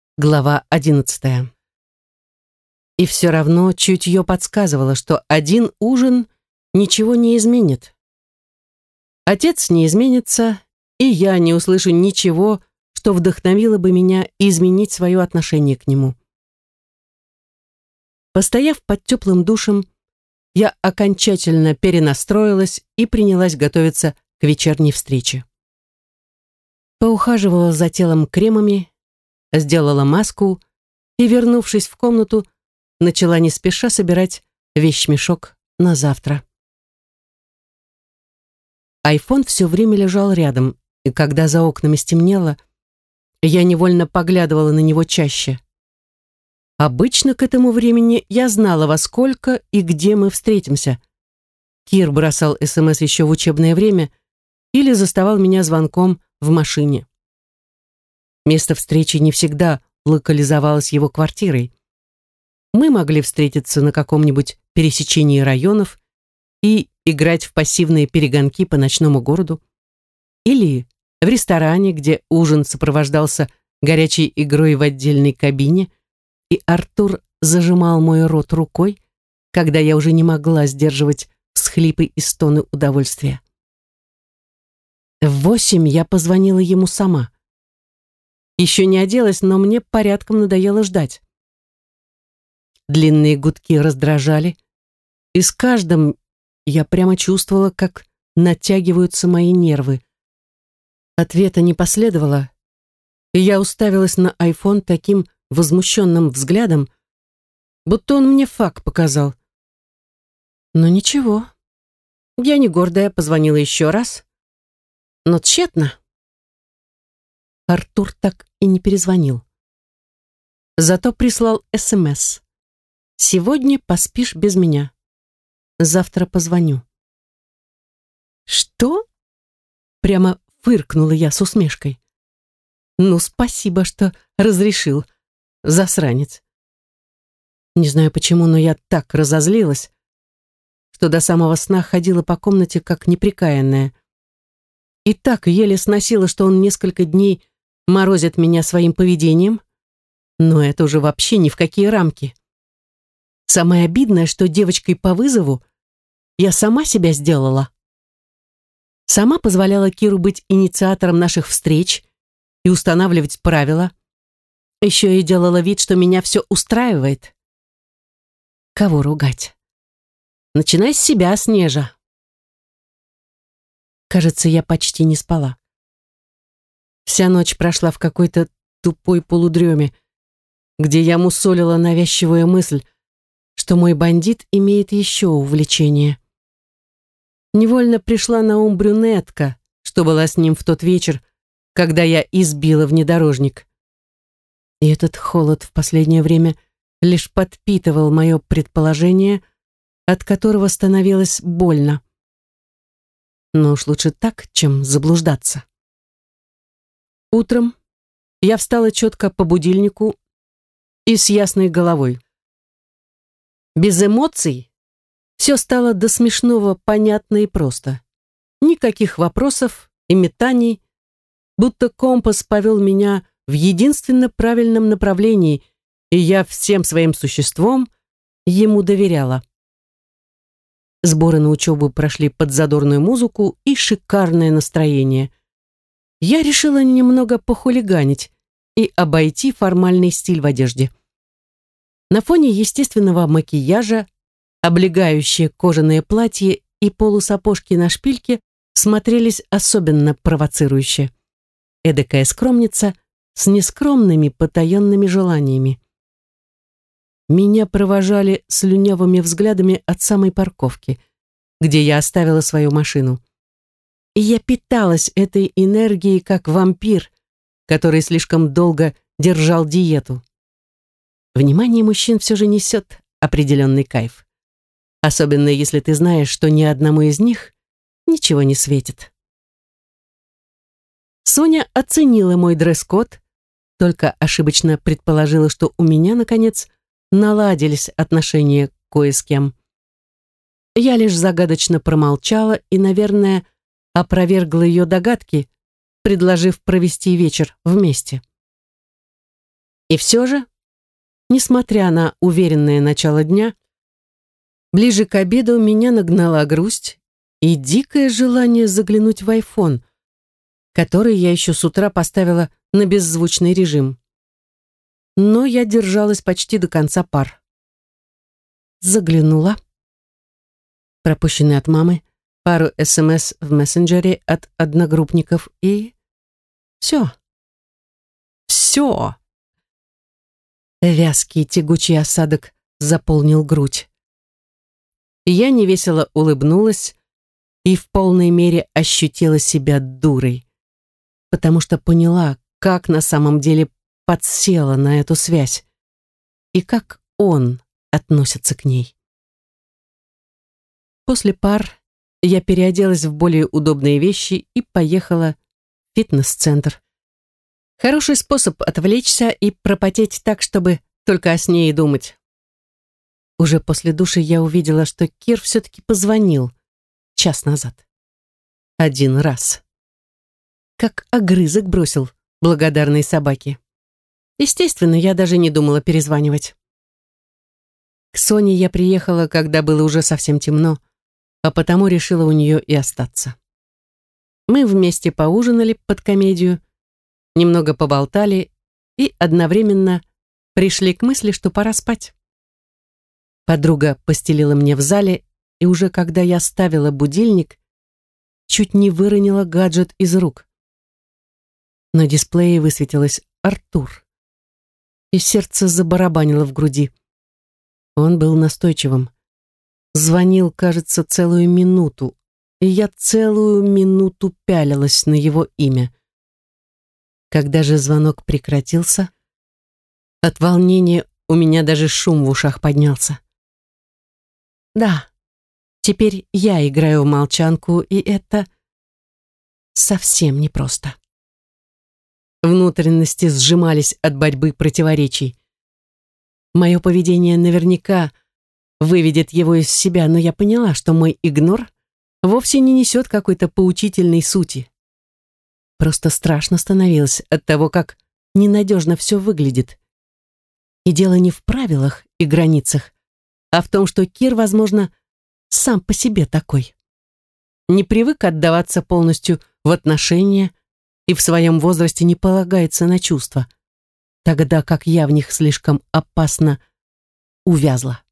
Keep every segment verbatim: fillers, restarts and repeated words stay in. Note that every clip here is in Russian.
Глава одиннадцатая. И все равно чутье подсказывало, что один ужин ничего не изменит. Отец не изменится, и я не услышу ничего, что вдохновило бы меня изменить свое отношение к нему. Постояв под теплым душем, я окончательно перенастроилась и принялась готовиться к вечерней встрече. Поухаживала за телом кремами, сделала маску и, вернувшись в комнату, начала не спеша собирать вещмешок на завтра. Айфон все время лежал рядом, и когда за окнами стемнело, я невольно поглядывала на него чаще. Обычно к этому времени я знала, во сколько и где мы встретимся. Кир бросал СМС еще в учебное время или заставал меня звонком в машине. Место встречи не всегда локализовалось его квартирой. Мы могли встретиться на каком-нибудь пересечении районов и играть в пассивные перегонки по ночному городу, или в ресторане, где ужин сопровождался горячей игрой в отдельной кабине, и Артур зажимал мой рот рукой, когда я уже не могла сдерживать всхлипы и стоны удовольствия. В восемь я позвонила ему сама. Еще не оделась, но мне порядком надоело ждать. Длинные гудки раздражали, и с каждым я прямо чувствовала, как натягиваются мои нервы. Ответа не последовало, и я уставилась на айфон таким возмущенным взглядом, будто он мне факт показал. Но ничего. Я не гордая, позвонила еще раз, но тщетно. Артур так и не перезвонил. Зато прислал СМС. «Сегодня поспишь без меня. Завтра позвоню». «Что?» Прямо фыркнула я с усмешкой. «Ну, спасибо, что разрешил, засранец». Не знаю почему, но я так разозлилась, что до самого сна ходила по комнате как неприкаянная. И так еле сносила, что он несколько дней морозит меня своим поведением, но это уже вообще ни в какие рамки. Самое обидное, что девочкой по вызову я сама себя сделала. Сама позволяла Киру быть инициатором наших встреч и устанавливать правила. Еще и делала вид, что меня все устраивает. Кого ругать? Начинай с себя, Снежа. Кажется, я почти не спала. Вся ночь прошла в какой-то тупой полудреме, где я мусолила навязчивую мысль, что мой бандит имеет еще увлечение. Невольно пришла на ум брюнетка, что была с ним в тот вечер, когда я избила внедорожник. И этот холод в последнее время лишь подпитывал мое предположение, от которого становилось больно. Но уж лучше так, чем заблуждаться. Утром я встала четко по будильнику и с ясной головой. Без эмоций все стало до смешного понятно и просто. Никаких вопросов и метаний, будто компас повел меня в единственно правильном направлении, и я всем своим существом ему доверяла. Сборы на учебу прошли под задорную музыку и шикарное настроение. Я решила немного похулиганить и обойти формальный стиль в одежде. На фоне естественного макияжа облегающее кожаное платье и полусапожки на шпильке смотрелись особенно провоцирующе. Эдакая скромница с нескромными потаенными желаниями. Меня провожали слюнявыми взглядами от самой парковки, где я оставила свою машину. И я питалась этой энергией, как вампир, который слишком долго держал диету. Внимание мужчин все же несет определенный кайф. Особенно если ты знаешь, что ни одному из них ничего не светит. Соня оценила мой дресс-код, только ошибочно предположила, что у меня, наконец, наладились отношения кое с кем. Я лишь загадочно промолчала и, наверное, опровергла ее догадки, предложив провести вечер вместе. И все же, несмотря на уверенное начало дня, ближе к обеду меня нагнала грусть и дикое желание заглянуть в айфон, который я еще с утра поставила на беззвучный режим. Но я держалась почти до конца пар. Заглянула. Пропущенные от мамы, пару смс в мессенджере от одногруппников и... все. Все. Вязкий тягучий осадок заполнил грудь. Я невесело улыбнулась и в полной мере ощутила себя дурой, потому что поняла, как на самом деле подсела на эту связь и как он относится к ней. После пар я переоделась в более удобные вещи и поехала в фитнес-центр. Хороший способ отвлечься и пропотеть так, чтобы только о сне и думать. Уже после души я увидела, что Кир все-таки позвонил час назад. Один раз. Как огрызок бросил благодарной собаке. Естественно, я даже не думала перезванивать. К Соне я приехала, когда было уже совсем темно, а потому решила у нее и остаться. Мы вместе поужинали под комедию, немного поболтали и одновременно пришли к мысли, что пора спать. Подруга постелила мне в зале, и уже когда я ставила будильник, чуть не выронила гаджет из рук. На дисплее высветилось «Артур», и сердце забарабанило в груди. Он был настойчивым. Звонил, кажется, целую минуту, и я целую минуту пялилась на его имя. Когда же звонок прекратился, от волнения у меня даже шум в ушах поднялся. Да, теперь я играю в молчанку, и это совсем непросто. Внутренности сжимались от борьбы противоречий. Мое поведение наверняка выведет его из себя, но я поняла, что мой игнор вовсе не несет какой-то поучительной сути. Просто страшно становилось от того, как ненадежно все выглядит. И дело не в правилах и границах, а в том, что Кир, возможно, сам по себе такой. Не привык отдаваться полностью в отношения и в своем возрасте не полагается на чувства, тогда как я в них слишком опасно увязла.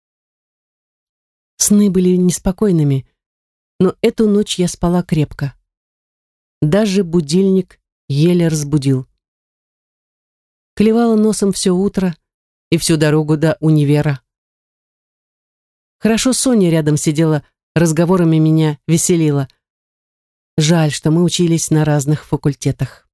Сны были неспокойными, но эту ночь я спала крепко. Даже будильник еле разбудил. Клевала носом все утро и всю дорогу до универа. Хорошо Соня рядом сидела, разговорами меня веселила. Жаль, что мы учились на разных факультетах.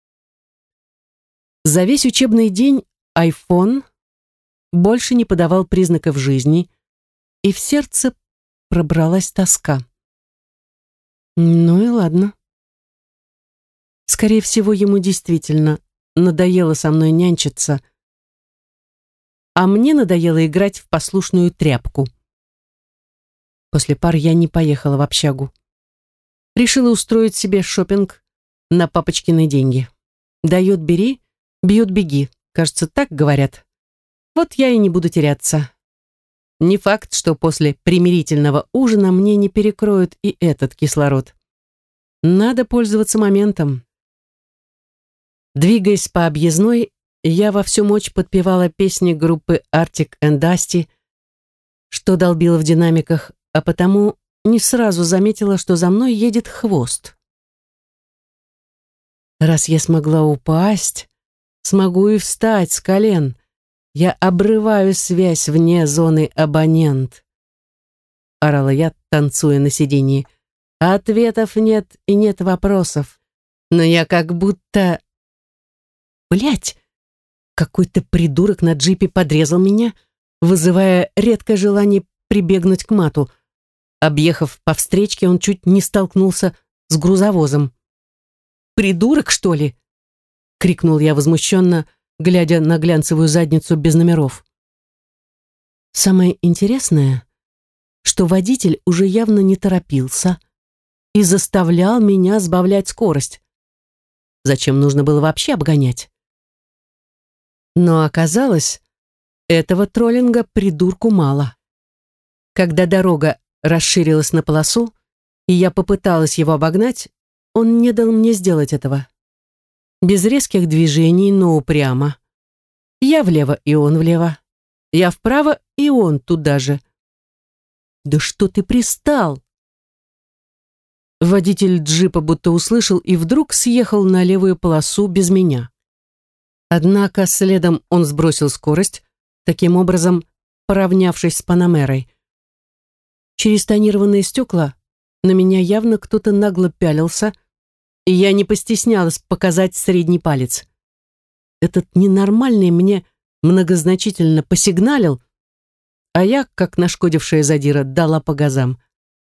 За весь учебный день айфон больше не подавал признаков жизни, и в сердце пробралась тоска. Ну и ладно. Скорее всего, ему действительно надоело со мной нянчиться, а мне надоело играть в послушную тряпку. После пар я не поехала в общагу. Решила устроить себе шопинг на папочкины деньги. Дает — бери, бьют — беги. Кажется, так говорят. Вот я и не буду теряться. Не факт, что после примирительного ужина мне не перекроют и этот кислород. Надо пользоваться моментом. Двигаясь по объездной, я во всю мощь подпевала песни группы Arctic and Asti, что долбило в динамиках, а потому не сразу заметила, что за мной едет хвост. Раз я смогла упасть, смогу и встать с колен. Я обрываю связь вне зоны абонент. Орала я, танцуя на сиденье. Ответов нет и нет вопросов. Но я как будто... Блять! Какой-то придурок на джипе подрезал меня, вызывая редкое желание прибегнуть к мату. Объехав по встречке, он чуть не столкнулся с грузовозом. «Придурок, что ли?» — крикнул я возмущенно, глядя на глянцевую задницу без номеров. Самое интересное, что водитель уже явно не торопился и заставлял меня сбавлять скорость. Зачем нужно было вообще обгонять? Но оказалось, этого троллинга придурку мало. Когда дорога расширилась на полосу, и я попыталась его обогнать, он не дал мне сделать этого. Без резких движений, но упрямо. Я влево, и он влево. Я вправо, и он туда же. «Да что ты пристал?» Водитель джипа будто услышал и вдруг съехал на левую полосу без меня. Однако следом он сбросил скорость, таким образом поравнявшись с Панамерой. Через тонированные стекла на меня явно кто-то нагло пялился, и я не постеснялась показать средний палец. Этот ненормальный мне многозначительно посигналил, а я, как нашкодившая задира, дала по газам.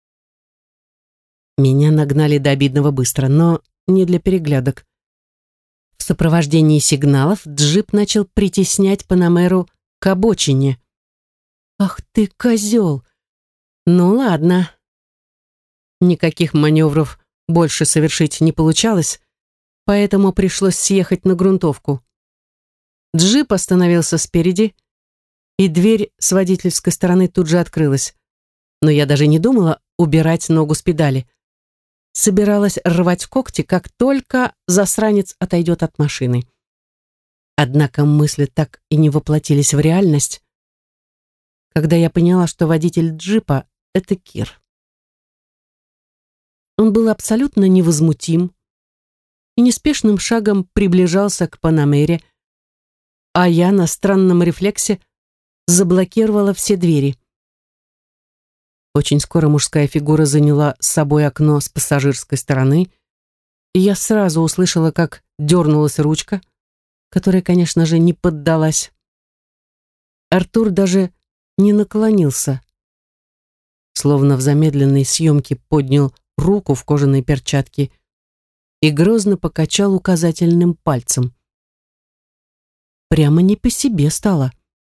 Меня нагнали до обидного быстро, но не для переглядок. В сопровождении сигналов джип начал притеснять Панамеру к обочине. «Ах ты, козел! Ну ладно». Никаких маневров больше совершить не получалось, поэтому пришлось съехать на грунтовку. Джип остановился спереди, и дверь с водительской стороны тут же открылась. Но я даже не думала убирать ногу с педали. Собиралась рвать когти, как только засранец отойдет от машины. Однако мысли так и не воплотились в реальность, когда я поняла, что водитель джипа — это Кир. Он был абсолютно невозмутим и неспешным шагом приближался к Панамере, а я на странном рефлексе заблокировала все двери. Очень скоро мужская фигура заняла с собой окно с пассажирской стороны, и я сразу услышала, как дернулась ручка, которая, конечно же, не поддалась. Артур даже не наклонился, словно в замедленной съемке поднял руку в кожаной перчатке и грозно покачал указательным пальцем. Прямо не по себе стало.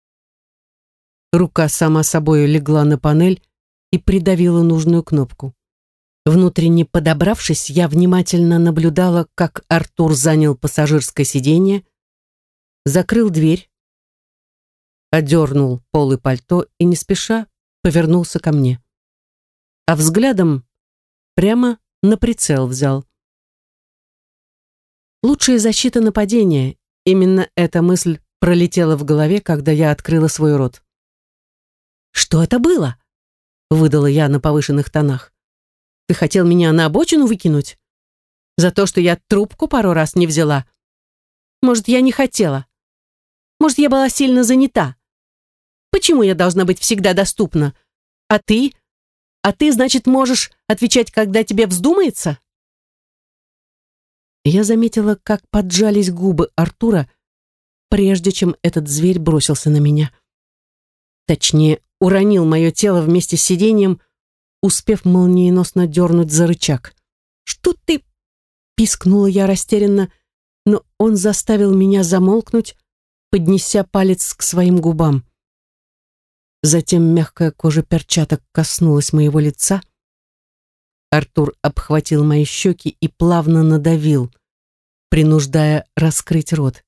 Рука сама собой легла на панель и придавила нужную кнопку. Внутренне подобравшись, я внимательно наблюдала, как Артур занял пассажирское сиденье, закрыл дверь, одернул полы пальто и не спеша повернулся ко мне. А взглядом прямо на прицел взял. Лучшая защита нападения. Именно эта мысль пролетела в голове, когда я открыла свой рот. «Что это было?» — выдала я на повышенных тонах. «Ты хотел меня на обочину выкинуть? За то, что я трубку пару раз не взяла? Может, я не хотела? Может, я была сильно занята? Почему я должна быть всегда доступна? А ты? А ты, значит, можешь отвечать, когда тебе вздумается?» Я заметила, как поджались губы Артура, прежде чем этот зверь бросился на меня. Точнее, уронил мое тело вместе с сиденьем, успев молниеносно дернуть за рычаг. «Что ты?» — пискнула я растерянно, но он заставил меня замолкнуть, поднеся палец к своим губам. Затем мягкая кожа перчаток коснулась моего лица. Артур обхватил мои щеки и плавно надавил, принуждая раскрыть рот.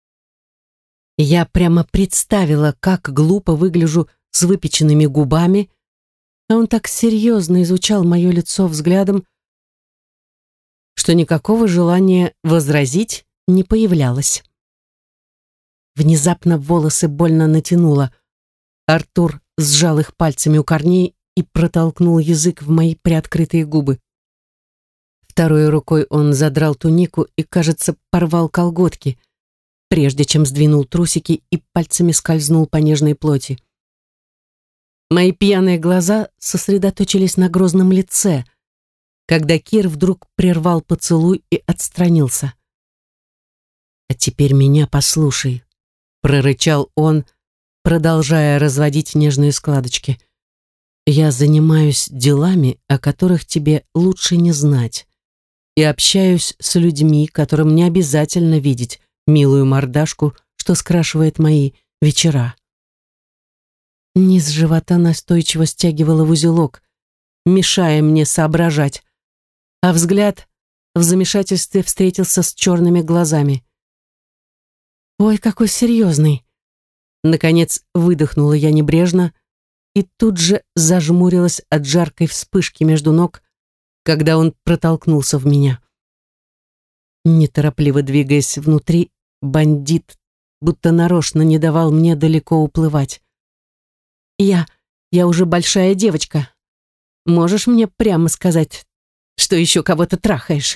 Я прямо представила, как глупо выгляжу с выпеченными губами, а он так серьезно изучал мое лицо взглядом, что никакого желания возразить не появлялось. Внезапно волосы больно натянуло. Артур сжал их пальцами у корней и протолкнул язык в мои приоткрытые губы. Второй рукой он задрал тунику и, кажется, порвал колготки, прежде чем сдвинул трусики и пальцами скользнул по нежной плоти. Мои пьяные глаза сосредоточились на грозном лице, когда Кир вдруг прервал поцелуй и отстранился. «А теперь меня послушай», — прорычал он, продолжая разводить нежные складочки. «Я занимаюсь делами, о которых тебе лучше не знать, и общаюсь с людьми, которым не обязательно видеть милую мордашку, что скрашивает мои вечера». Низ живота настойчиво стягивало в узелок, мешая мне соображать, а взгляд в замешательстве встретился с черными глазами. Ой, какой серьезный. Наконец выдохнула я небрежно и тут же зажмурилась от жаркой вспышки между ног, когда он протолкнулся в меня. Неторопливо двигаясь внутри, бандит будто нарочно не давал мне далеко уплывать. «Я... я уже большая девочка. Можешь мне прямо сказать, что еще кого-то трахаешь?»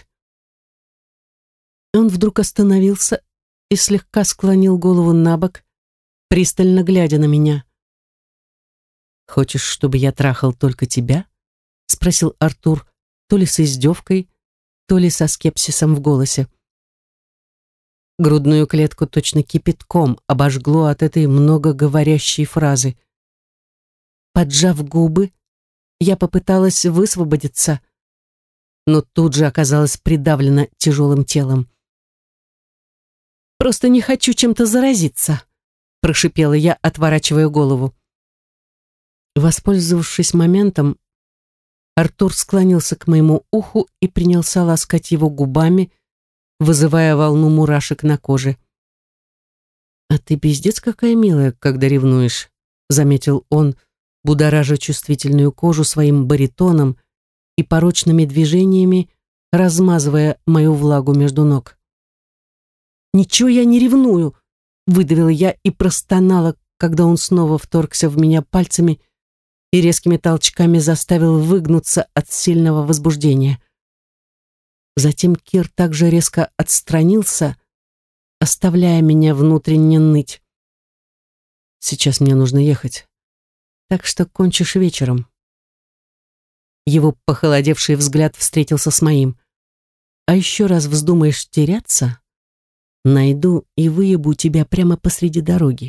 Он вдруг остановился и слегка склонил голову на бок, пристально глядя на меня. «Хочешь, чтобы я трахал только тебя?» — спросил Артур, то ли с издевкой, то ли со скепсисом в голосе. Грудную клетку точно кипятком обожгло от этой многоговорящей фразы. Поджав губы, я попыталась высвободиться, но тут же оказалась придавлена тяжелым телом. «Просто не хочу чем-то заразиться», — прошипела я, отворачивая голову. Воспользовавшись моментом, Артур склонился к моему уху и принялся ласкать его губами, вызывая волну мурашек на коже. «А ты пиздец какая милая, когда ревнуешь», — заметил он, будоража чувствительную кожу своим баритоном и порочными движениями, размазывая мою влагу между ног. «Ничего я не ревную», — выдавила я и простонала, когда он снова вторгся в меня пальцами и резкими толчками заставил выгнуться от сильного возбуждения. Затем Кир также резко отстранился, оставляя меня внутренне ныть. «Сейчас мне нужно ехать, так что кончишь вечером». Его похолодевший взгляд встретился с моим. «А еще раз вздумаешь теряться, найду и выебу тебя прямо посреди дороги».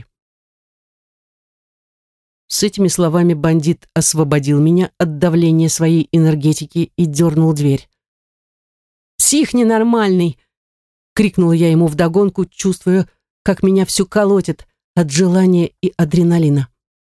С этими словами бандит освободил меня от давления своей энергетики и дернул дверь. «Псих ненормальный!» — крикнула я ему вдогонку, чувствуя, как меня всю колотит от желания и адреналина.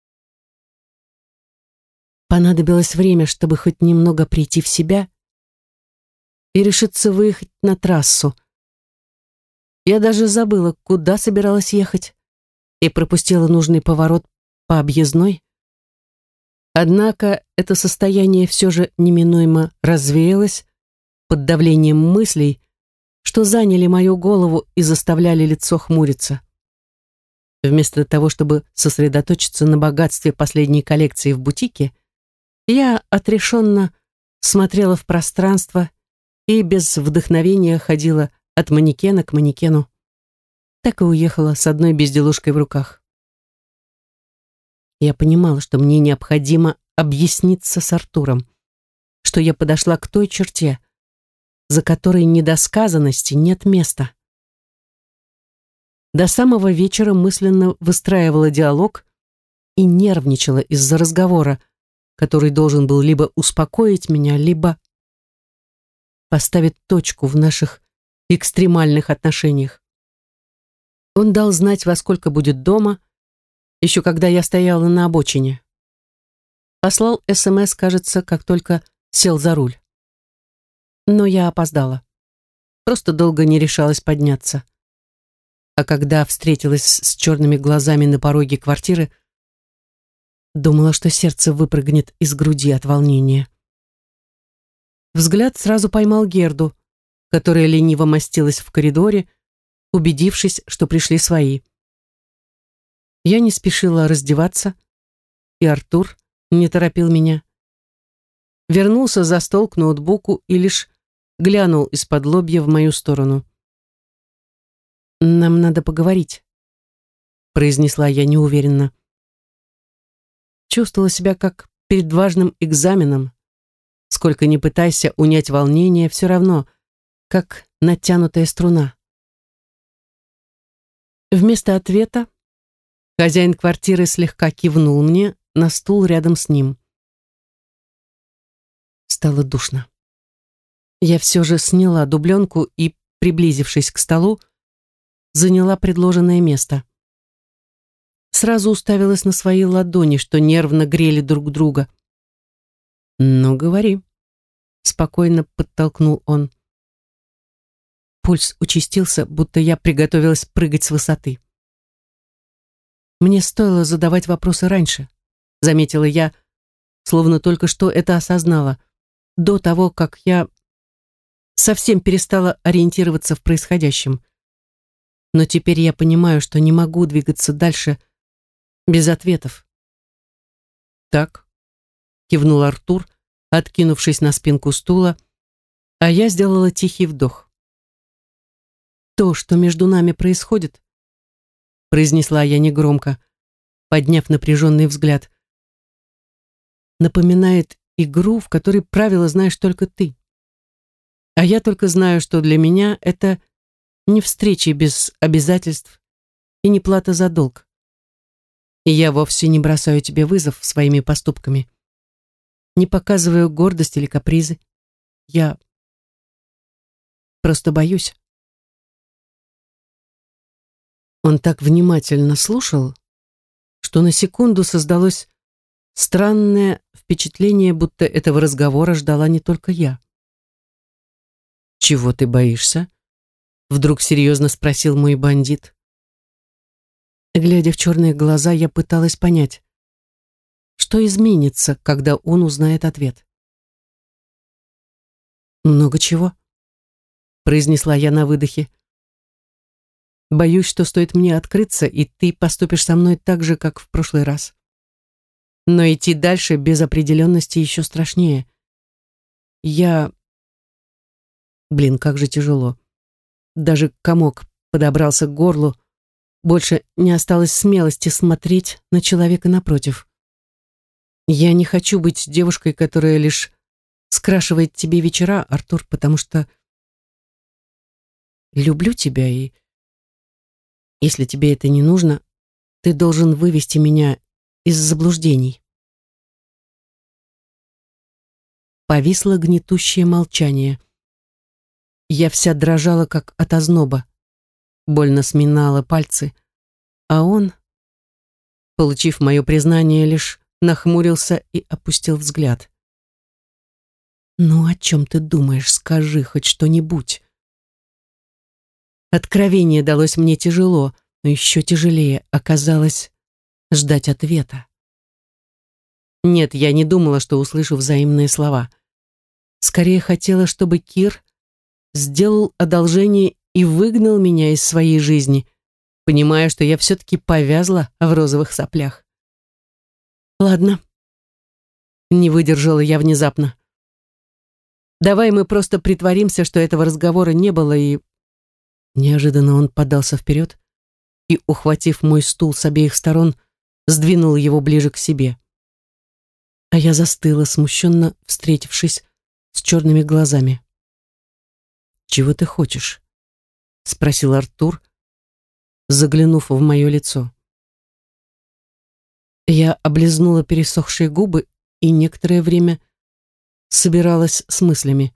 Понадобилось время, чтобы хоть немного прийти в себя и решиться выехать на трассу. Я даже забыла, куда собиралась ехать, и пропустила нужный поворот по объездной. Однако это состояние все же неминуемо развеялось под давлением мыслей, что заняли мою голову и заставляли лицо хмуриться. Вместо того, чтобы сосредоточиться на богатстве последней коллекции в бутике, я отрешенно смотрела в пространство и без вдохновения ходила от манекена к манекену. Так и уехала с одной безделушкой в руках. Я понимала, что мне необходимо объясниться с Артуром, что я подошла к той черте, за которой недосказанности нет места. До самого вечера мысленно выстраивала диалог и нервничала из-за разговора, который должен был либо успокоить меня, либо поставить точку в наших экстремальных отношениях. Он дал знать, во сколько будет дома, еще когда я стояла на обочине. Послал СМС, кажется, как только сел за руль. Но я опоздала. Просто долго не решалась подняться. А когда встретилась с черными глазами на пороге квартиры, думала, что сердце выпрыгнет из груди от волнения. Взгляд сразу поймал Герду, которая лениво мастилась в коридоре, убедившись, что пришли свои. Я не спешила раздеваться, и Артур не торопил меня. Вернулся за стол к ноутбуку и лишь глянул из-под лобья в мою сторону. «Нам надо поговорить», — произнесла я неуверенно. Чувствовала себя как перед важным экзаменом. Сколько ни пытайся унять волнение, все равно, как натянутая струна. Вместо ответа хозяин квартиры слегка кивнул мне на стул рядом с ним. Стало душно. Я все же сняла дубленку и, приблизившись к столу, заняла предложенное место. Сразу уставилась на свои ладони, что нервно грели друг друга. «Ну, говори», — спокойно подтолкнул он. Пульс участился, будто я приготовилась прыгать с высоты. Мне стоило задавать вопросы раньше, заметила я, словно только что это осознала, до того, как я совсем перестала ориентироваться в происходящем. Но теперь я понимаю, что не могу двигаться дальше без ответов. «Так», — кивнул Артур, откинувшись на спинку стула, а я сделала тихий вдох. «То, что между нами происходит», — произнесла я негромко, подняв напряженный взгляд, «напоминает игру, в которой правила знаешь только ты. А я только знаю, что для меня это не встречи без обязательств и не плата за долг. И я вовсе не бросаю тебе вызов своими поступками. Не показываю гордость или капризы. Я просто боюсь». Он так внимательно слушал, что на секунду создалось странное впечатление, будто этого разговора ждала не только я. «Чего ты боишься?» — вдруг серьезно спросил мой бандит. Глядя в черные глаза, я пыталась понять, что изменится, когда он узнает ответ. «Много чего», — произнесла я на выдохе. «Боюсь, что стоит мне открыться, и ты поступишь со мной так же, как в прошлый раз. Но идти дальше без определенности еще страшнее. Я... Блин, как же тяжело. Даже комок подобрался к горлу. Больше не осталось смелости смотреть на человека напротив. Я не хочу быть девушкой, которая лишь скрашивает тебе вечера, Артур, потому что люблю тебя, и если тебе это не нужно, ты должен вывести меня из заблуждений». Повисло гнетущее молчание. Я вся дрожала, как от озноба, больно сминала пальцы, а он, получив мое признание, лишь нахмурился и опустил взгляд. «Ну, о чем ты думаешь? Скажи хоть что-нибудь». Откровение далось мне тяжело, но еще тяжелее оказалось ждать ответа. Нет, я не думала, что услышу взаимные слова. Скорее хотела, чтобы Кир сделал одолжение и выгнал меня из своей жизни, понимая, что я все-таки повязла в розовых соплях. «Ладно», — не выдержала я внезапно. «Давай мы просто притворимся, что этого разговора не было, и...» Неожиданно он подался вперед и, ухватив мой стул с обеих сторон, сдвинул его ближе к себе. А я застыла, смущенно встретившись с черными глазами. «Чего ты хочешь?» — спросил Артур, заглянув в мое лицо. Я облизнула пересохшие губы и некоторое время собиралась с мыслями.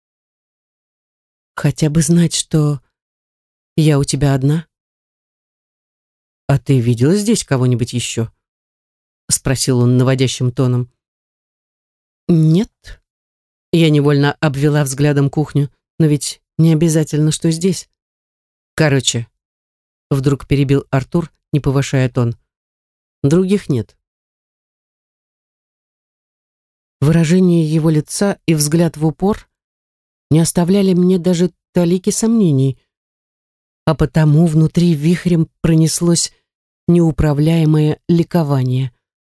«Хотя бы знать, что я у тебя одна». «А ты видела здесь кого-нибудь еще?» — спросил он наводящим тоном. «Нет». Я невольно обвела взглядом кухню, но ведь не обязательно, что здесь. «Короче», — вдруг перебил Артур, не повышая тон, — «других нет». Выражение его лица и взгляд в упор не оставляли мне даже талики сомнений, а потому внутри вихрем пронеслось неуправляемое ликование.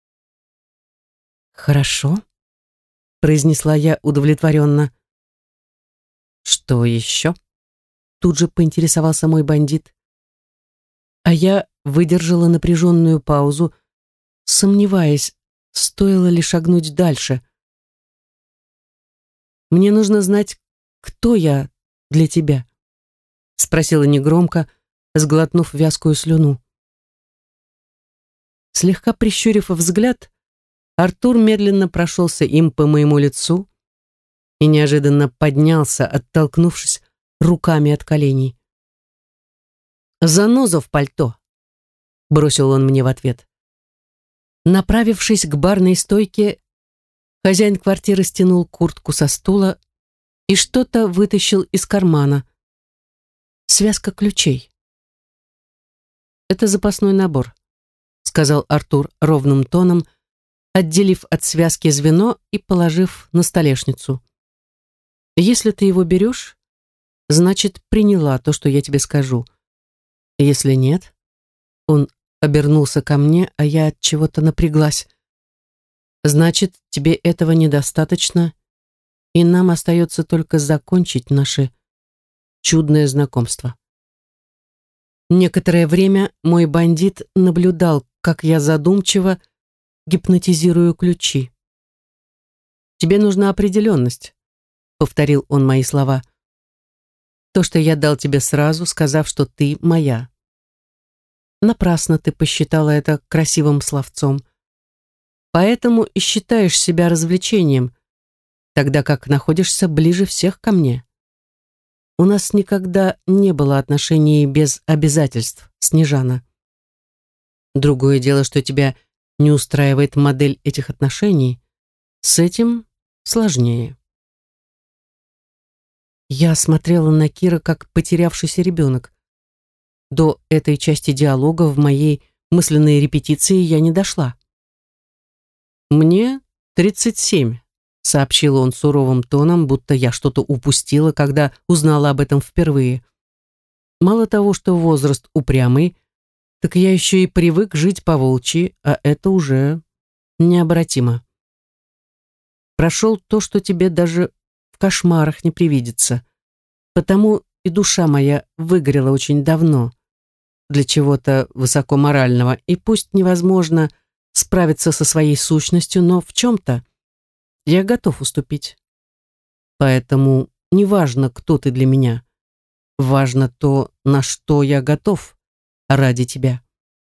«Хорошо», — произнесла я удовлетворенно. «Что еще?» — тут же поинтересовался мой бандит. А я выдержала напряженную паузу, сомневаясь, стоило ли шагнуть дальше. «Мне нужно знать, кто я для тебя», — спросила негромко, сглотнув вязкую слюну. Слегка прищурив взгляд, Артур медленно прошелся им по моему лицу и неожиданно поднялся, оттолкнувшись руками от коленей. «Заноза в пальто», — бросил он мне в ответ. Направившись к барной стойке, хозяин квартиры стянул куртку со стула и что-то вытащил из кармана. связка ключей. Это запасной набор, сказал Артур ровным тоном, отделив от связки звено и положив на столешницу. Если ты его берешь, значит, приняла то, что я тебе скажу. Если нет, он обернулся ко мне, а я от чего-то напряглась. Значит, тебе этого недостаточно, и нам остается только закончить наше чудное знакомство. Некоторое время мой бандит наблюдал, как я задумчиво гипнотизирую ключи. «Тебе нужна определенность», — повторил он мои слова. «То, что я дал тебе сразу, сказав, что ты моя. Напрасно ты посчитала это красивым словцом. Поэтому и считаешь себя развлечением, тогда как находишься ближе всех ко мне. У нас никогда не было отношений без обязательств, Снежана. Другое дело, что тебя не устраивает модель этих отношений. С этим сложнее». Я смотрела на Кира как потерявшийся ребенок. До этой части диалога в моей мысленной репетиции я не дошла. «Мне тридцать семь», — сообщил он суровым тоном, будто я что-то упустила, когда узнала об этом впервые. Мало того, что возраст упрямый, так я еще и привык жить по-волчьи, а это уже необратимо. Прошел то, что тебе даже в кошмарах не привидится. Потому и душа моя выгорела очень давно для чего-то высокоморального, и пусть невозможно справиться со своей сущностью, но в чем-то я готов уступить. Поэтому неважно, кто ты для меня, важно то, на что я готов ради тебя.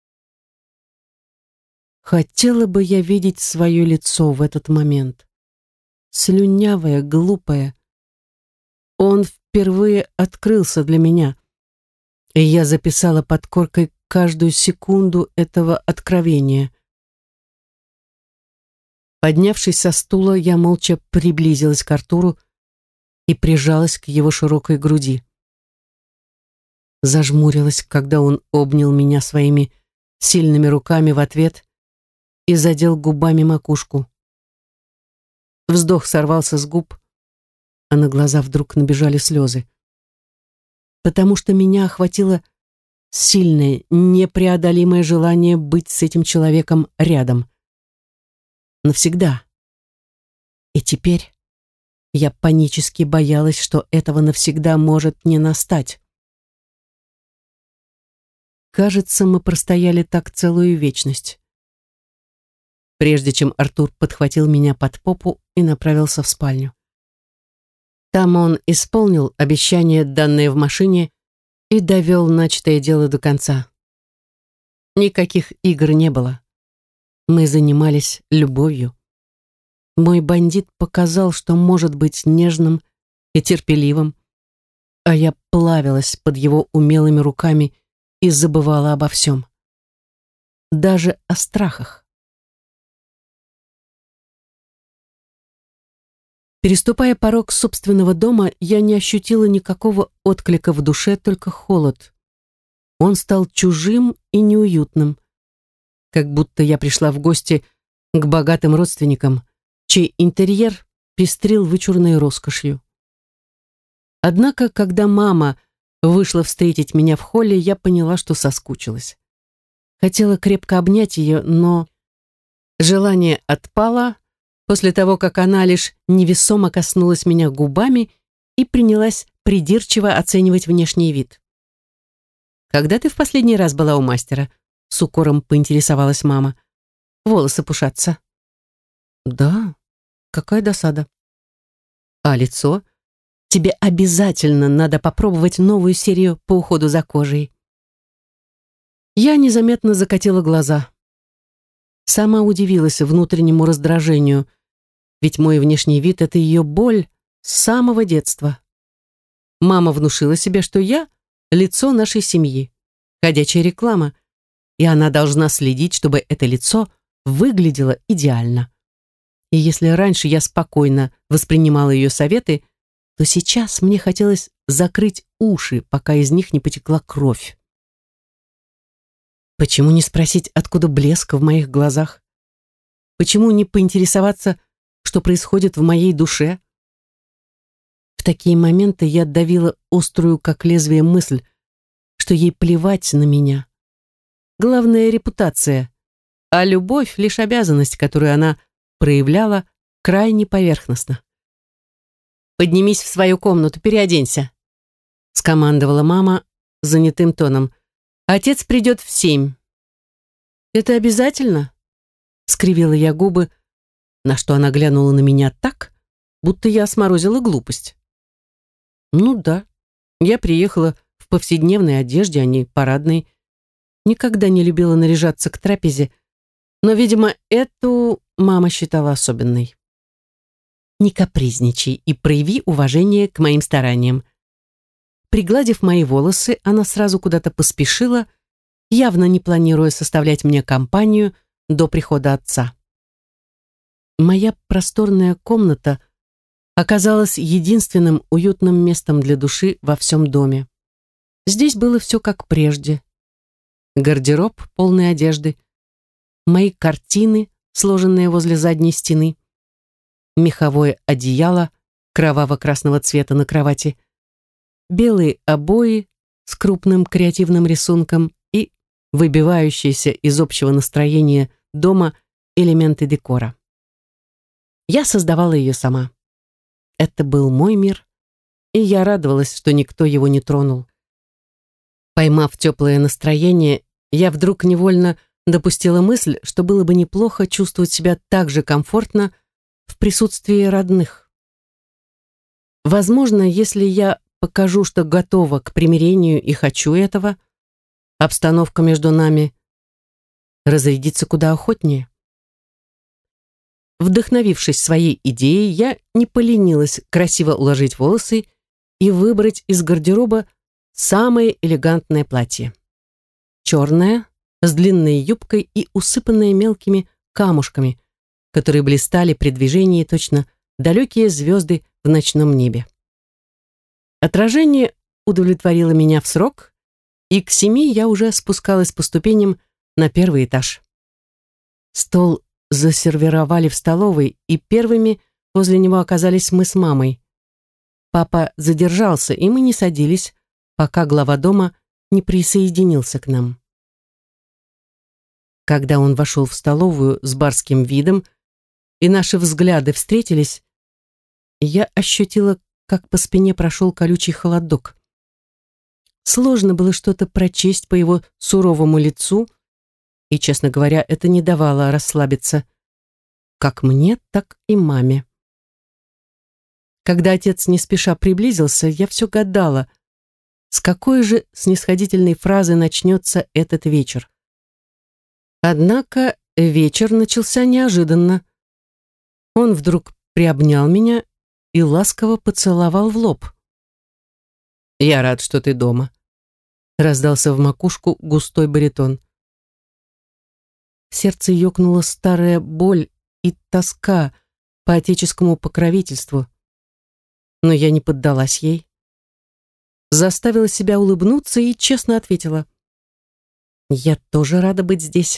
Хотела бы я видеть свое лицо в этот момент. Слюнявое, глупое. Он впервые открылся для меня, и я записала под коркой каждую секунду этого откровения. Поднявшись со стула, я молча приблизилась к Артуру и прижалась к его широкой груди. Зажмурилась, когда он обнял меня своими сильными руками в ответ и задел губами макушку. Вздох сорвался с губ, а на глаза вдруг набежали слезы. Потому что меня охватило сильное, непреодолимое желание быть с этим человеком рядом. Навсегда. И теперь я панически боялась, что этого навсегда может не настать. Кажется, мы простояли так целую вечность, прежде чем Артур подхватил меня под попу и направился в спальню. Там он исполнил обещание, данное в машине, и довел начатое дело до конца. Никаких игр не было. Мы занимались любовью. Мой бандит показал, что может быть нежным и терпеливым, а я плавилась под его умелыми руками и забывала обо всем. Даже о страхах. Переступая порог собственного дома, я не ощутила никакого отклика в душе, только холод. Он стал чужим и неуютным, как будто я пришла в гости к богатым родственникам, чей интерьер пестрил вычурной роскошью. Однако, когда мама вышла встретить меня в холле, я поняла, что соскучилась. Хотела крепко обнять ее, но желание отпало после того, как она лишь невесомо коснулась меня губами и принялась придирчиво оценивать внешний вид. «Когда ты в последний раз была у мастера?» — с укором поинтересовалась мама. «Волосы пушатся». «Да, какая досада». «А лицо? Тебе обязательно надо попробовать новую серию по уходу за кожей». Я незаметно закатила глаза. Сама удивилась внутреннему раздражению, ведь мой внешний вид — это ее боль с самого детства. Мама внушила себе, что я — лицо нашей семьи, ходячая реклама, и она должна следить, чтобы это лицо выглядело идеально. И если раньше я спокойно воспринимала ее советы, то сейчас мне хотелось закрыть уши, пока из них не потекла кровь. Почему не спросить, откуда блеск в моих глазах? Почему не поинтересоваться, что происходит в моей душе? В такие моменты я давила острую, как лезвие, мысль, что ей плевать на меня. Главное — репутация, а любовь — лишь обязанность, которую она проявляла крайне поверхностно. «Поднимись в свою комнату, переоденься», — скомандовала мама занятым тоном. «Отец придет в семь». «Это обязательно?» — скривила я губы, на что она глянула на меня так, будто я сморозила глупость. «Ну да, я приехала в повседневной одежде, а не парадной. Никогда не любила наряжаться к трапезе, но, видимо, эту мама считала особенной. Не капризничай и прояви уважение к моим стараниям». Пригладив мои волосы, она сразу куда-то поспешила, явно не планируя составлять мне компанию до прихода отца. Моя просторная комната оказалась единственным уютным местом для души во всем доме. Здесь было все как прежде. Гардероб, полный одежды, мои картины, сложенные возле задней стены, меховое одеяло кроваво-красного цвета на кровати, белые обои с крупным креативным рисунком и выбивающиеся из общего настроения дома элементы декора. Я создавала ее сама. Это был мой мир, и я радовалась, что никто его не тронул. Поймав теплое настроение, я вдруг невольно допустила мысль, что было бы неплохо чувствовать себя так же комфортно в присутствии родных. Возможно, если я покажу, что готова к примирению и хочу этого, обстановка между нами разрядится куда охотнее. Вдохновившись своей идеей, я не поленилась красиво уложить волосы и выбрать из гардероба самое элегантное платье. Черное, с длинной юбкой и усыпанное мелкими камушками, которые блистали при движении точно далекие звезды в ночном небе. Отражение удовлетворило меня в срок, и к семи я уже спускалась по ступеням на первый этаж. Стол засервировали в столовой, и первыми возле него оказались мы с мамой. Папа задержался, и мы не садились, пока глава дома не присоединился к нам. Когда он вошел в столовую с барским видом, и наши взгляды встретились, я ощутила, как по спине прошел колючий холодок. Сложно было что-то прочесть по его суровому лицу, и, честно говоря, это не давало расслабиться как мне, так и маме. Когда отец не спеша приблизился, я все гадала, с какой же снисходительной фразы начнется этот вечер. Однако вечер начался неожиданно. Он вдруг приобнял меня и ласково поцеловал в лоб. «Я рад, что ты дома», — раздался в макушку густой баритон. В сердце ёкнула старая боль и тоска по отеческому покровительству, но я не поддалась ей. Заставила себя улыбнуться и честно ответила: «Я тоже рада быть здесь».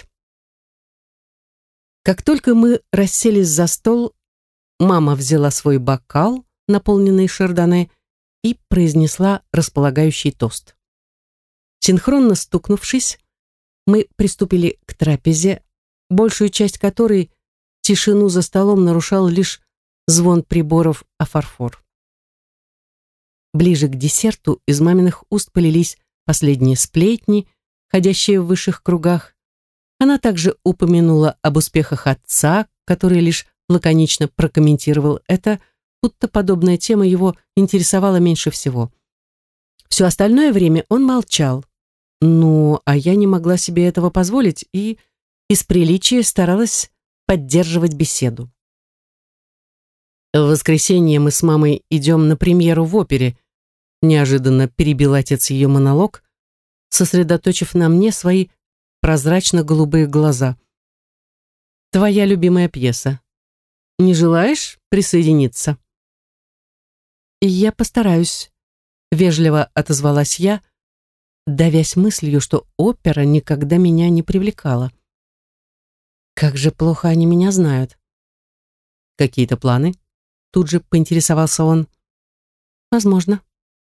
Как только мы расселись за стол, мама взяла свой бокал, наполненный шардоне, и произнесла располагающий тост. Синхронно стукнувшись, мы приступили к трапезе, большую часть которой тишину за столом нарушал лишь звон приборов о фарфор. Ближе к десерту из маминых уст полились последние сплетни, ходящие в высших кругах. Она также упомянула об успехах отца, который лишь лаконично прокомментировал это, будто подобная тема его интересовала меньше всего. Все остальное время он молчал. Ну, а я не могла себе этого позволить и из приличия старалась поддерживать беседу. В воскресенье мы с мамой идем на премьеру в опере. Неожиданно перебил отец ее монолог, сосредоточив на мне свои прозрачно-голубые глаза. «Твоя любимая пьеса. Не желаешь присоединиться?» «Я постараюсь», вежливо отозвалась я, давясь мыслью, что опера никогда меня не привлекала. Как же плохо они меня знают. Какие-то планы? Тут же поинтересовался он. Возможно.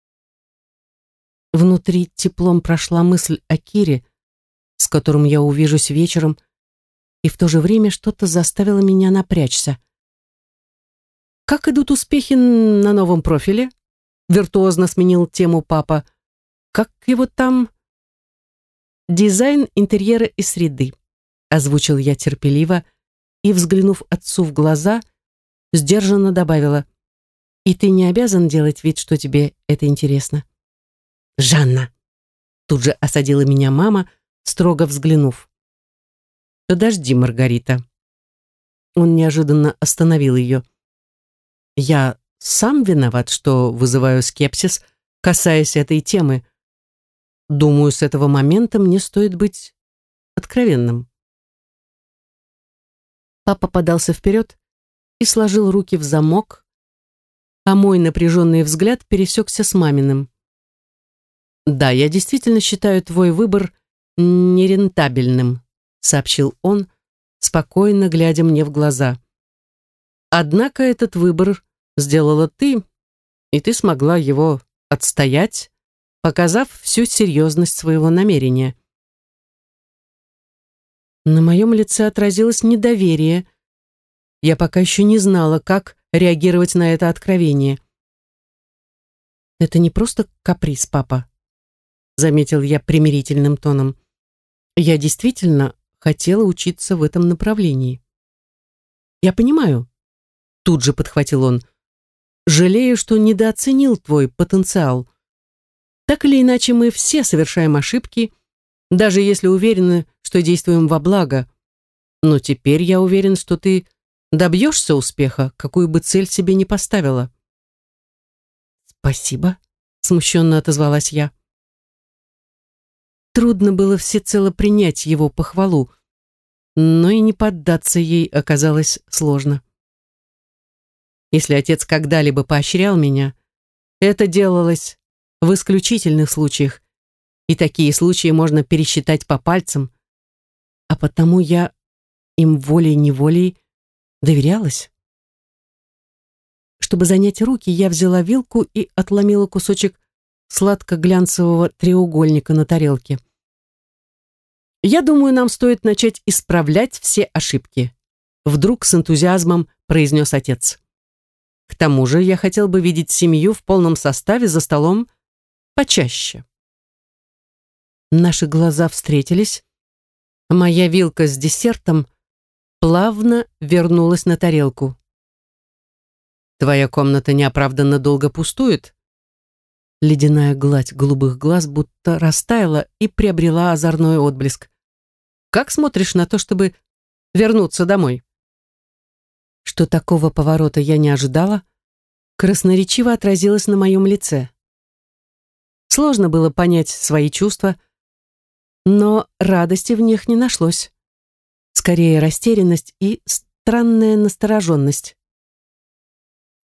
Внутри теплом прошла мысль о Кире, с которым я увижусь вечером, и в то же время что-то заставило меня напрячься. «Как идут успехи на новом профиле?» Виртуозно сменил тему папа. «Как его там?» «Дизайн интерьера и среды», озвучил я терпеливо и, взглянув отцу в глаза, сдержанно добавила: «И ты не обязан делать вид, что тебе это интересно». «Жанна!» Тут же осадила меня мама, строго взглянув. «Подожди, Маргарита». Он неожиданно остановил ее. «Я сам виноват, что вызываю скепсис, касаясь этой темы. Думаю, с этого момента мне стоит быть откровенным». Папа подался вперед и сложил руки в замок, а мой напряженный взгляд пересекся с маминым. «Да, я действительно считаю твой выбор нерентабельным», сообщил он, спокойно глядя мне в глаза. «Однако этот выбор сделала ты, и ты смогла его отстоять, показав всю серьезность своего намерения». На моем лице отразилось недоверие. Я пока еще не знала, как реагировать на это откровение. «Это не просто каприз, папа», заметил я примирительным тоном. «Я действительно хотела учиться в этом направлении». «Я понимаю», тут же подхватил он. «Жалею, что недооценил твой потенциал. Так или иначе, мы все совершаем ошибки, даже если уверены, что действуем во благо. Но теперь я уверен, что ты добьешься успеха, какую бы цель себе ни поставила». «Спасибо», смущенно отозвалась я. Трудно было всецело принять его похвалу, но и не поддаться ей оказалось сложно. Если отец когда-либо поощрял меня, это делалось в исключительных случаях, и такие случаи можно пересчитать по пальцам, а потому я им волей-неволей доверялась. Чтобы занять руки, я взяла вилку и отломила кусочек сладко-глянцевого треугольника на тарелке. «Я думаю, нам стоит начать исправлять все ошибки», вдруг с энтузиазмом произнес отец. «К тому же я хотел бы видеть семью в полном составе за столом почаще». Наши глаза встретились. Моя вилка с десертом плавно вернулась на тарелку. «Твоя комната неоправданно долго пустует?» Ледяная гладь голубых глаз будто растаяла и приобрела озорной отблеск. «Как смотришь на то, чтобы вернуться домой?» Что такого поворота я не ожидала, красноречиво отразилось на моем лице. Сложно было понять свои чувства, но радости в них не нашлось. Скорее растерянность и странная настороженность.